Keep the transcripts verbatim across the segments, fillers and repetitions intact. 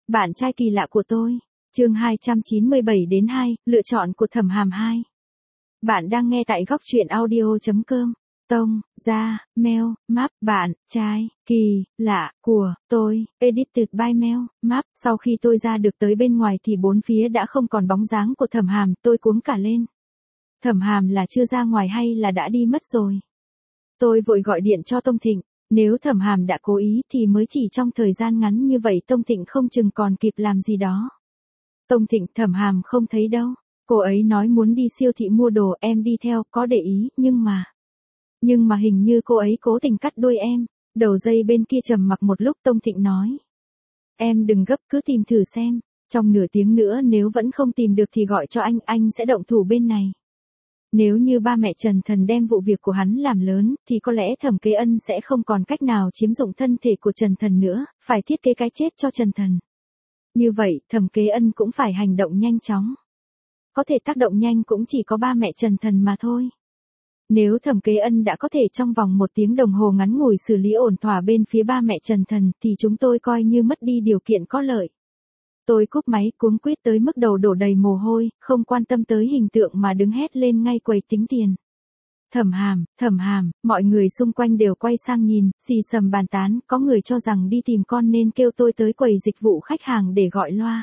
Bạn trai kỳ lạ của tôi. Chương hai trăm chín mươi bảy đến hai, lựa chọn của Thẩm Hàm hai. Bạn đang nghe tại góc truyện audio chấm com. Tông, ra, mail, map, bạn, trai, kỳ, lạ, của, tôi, edited by mail, map. Sau khi tôi ra được tới bên ngoài thì bốn phía đã không còn bóng dáng của Thẩm Hàm, tôi cuống cả lên. Thẩm Hàm là chưa ra ngoài hay là đã đi mất rồi? Tôi vội gọi điện cho Tông Thịnh. Nếu Thẩm Hàm đã cố ý thì mới chỉ trong thời gian ngắn như vậy Tông Thịnh không chừng còn kịp làm gì đó. Tông Thịnh, Thẩm Hàm không thấy đâu. Cô ấy nói muốn đi siêu thị mua đồ, em đi theo, có để ý, nhưng mà... Nhưng mà hình như cô ấy cố tình cắt đuôi em. Đầu dây bên kia trầm mặc một lúc Tông Thịnh nói. Em đừng gấp, cứ tìm thử xem. Trong nửa tiếng nữa nếu vẫn không tìm được thì gọi cho anh, anh sẽ động thủ bên này. Nếu như ba mẹ Trần Thần đem vụ việc của hắn làm lớn, thì có lẽ Thẩm Kế Ân sẽ không còn cách nào chiếm dụng thân thể của Trần Thần nữa, phải thiết kế cái chết cho Trần Thần. Như vậy, Thẩm Kế Ân cũng phải hành động nhanh chóng. Có thể tác động nhanh cũng chỉ có ba mẹ Trần Thần mà thôi. Nếu Thẩm Kế Ân đã có thể trong vòng một tiếng đồng hồ ngắn ngủi xử lý ổn thỏa bên phía ba mẹ Trần Thần, thì chúng tôi coi như mất đi điều kiện có lợi. Tôi cúp máy cuống quýt tới mức đầu đổ đầy mồ hôi, không quan tâm tới hình tượng mà đứng hét lên ngay quầy tính tiền. Thẩm Hàm, Thẩm Hàm, mọi người xung quanh đều quay sang nhìn, xì xầm bàn tán, có người cho rằng đi tìm con nên kêu tôi tới quầy dịch vụ khách hàng để gọi loa.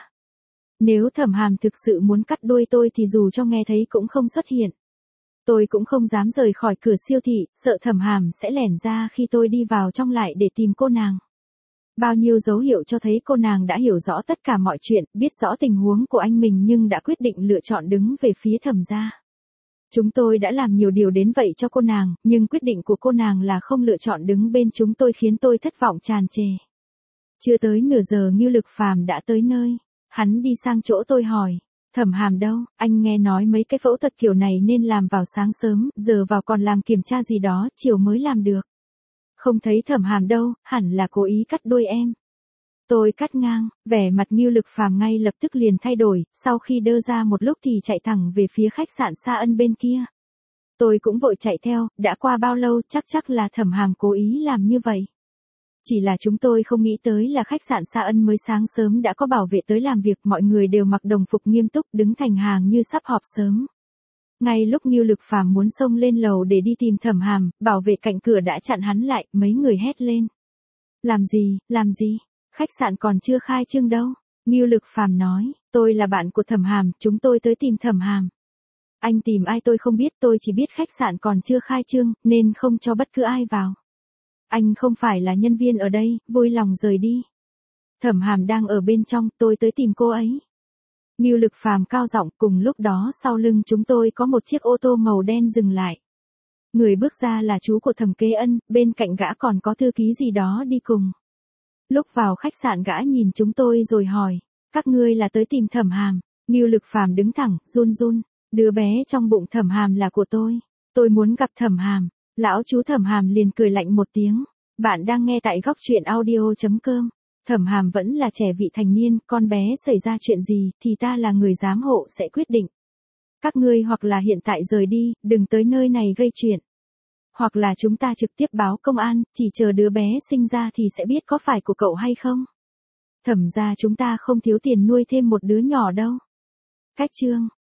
Nếu Thẩm Hàm thực sự muốn cắt đuôi tôi thì dù cho nghe thấy cũng không xuất hiện. Tôi cũng không dám rời khỏi cửa siêu thị, sợ Thẩm Hàm sẽ lẻn ra khi tôi đi vào trong lại để tìm cô nàng. Bao nhiêu dấu hiệu cho thấy cô nàng đã hiểu rõ tất cả mọi chuyện, biết rõ tình huống của anh mình nhưng đã quyết định lựa chọn đứng về phía Thẩm gia. Chúng tôi đã làm nhiều điều đến vậy cho cô nàng, nhưng quyết định của cô nàng là không lựa chọn đứng bên chúng tôi khiến tôi thất vọng tràn trề. Chưa tới nửa giờ Ngưu Lực Phàm đã tới nơi. Hắn đi sang chỗ tôi hỏi. Thẩm Hàm đâu, anh nghe nói mấy cái phẫu thuật kiểu này nên làm vào sáng sớm, giờ vào còn làm kiểm tra gì đó, chiều mới làm được. Không thấy Thẩm Hàm đâu, hẳn là cố ý cắt đuôi em. Tôi cắt ngang, vẻ mặt Ngưu Lực Phàm ngay lập tức liền thay đổi, sau khi đơ ra một lúc thì chạy thẳng về phía khách sạn Sa Ân bên kia. Tôi cũng vội chạy theo, đã qua bao lâu chắc chắc là Thẩm Hàm cố ý làm như vậy. Chỉ là chúng tôi không nghĩ tới là khách sạn Sa Ân mới sáng sớm đã có bảo vệ tới làm việc, mọi người đều mặc đồng phục nghiêm túc đứng thành hàng như sắp họp sớm. Ngay lúc Ngưu Lực Phàm muốn xông lên lầu để đi tìm Thẩm Hàm, bảo vệ cạnh cửa đã chặn hắn lại, mấy người hét lên. Làm gì, làm gì, khách sạn còn chưa khai trương đâu. Ngưu Lực Phàm nói, tôi là bạn của Thẩm Hàm, chúng tôi tới tìm Thẩm Hàm. Anh tìm ai tôi không biết, tôi chỉ biết khách sạn còn chưa khai trương, nên không cho bất cứ ai vào. Anh không phải là nhân viên ở đây, vui lòng rời đi. Thẩm Hàm đang ở bên trong, tôi tới tìm cô ấy. Ngưu Lực Phàm cao giọng, cùng lúc đó sau lưng chúng tôi có một chiếc ô tô màu đen dừng lại. Người bước ra là chú của Thẩm Kế Ân, bên cạnh gã còn có thư ký gì đó đi cùng. Lúc vào khách sạn gã nhìn chúng tôi rồi hỏi, các ngươi là tới tìm Thẩm Hàm. Ngưu Lực Phàm đứng thẳng, run run, đứa bé trong bụng Thẩm Hàm là của tôi. Tôi muốn gặp Thẩm Hàm. Lão chú Thẩm Hàm liền cười lạnh một tiếng. Bạn đang nghe tại góc truyện audio chấm com. Thẩm Hàm vẫn là trẻ vị thành niên, con bé xảy ra chuyện gì thì ta là người giám hộ sẽ quyết định. Các ngươi hoặc là hiện tại rời đi, đừng tới nơi này gây chuyện. Hoặc là chúng ta trực tiếp báo công an, chỉ chờ đứa bé sinh ra thì sẽ biết có phải của cậu hay không. Thẩm gia chúng ta không thiếu tiền nuôi thêm một đứa nhỏ đâu. Cách chương.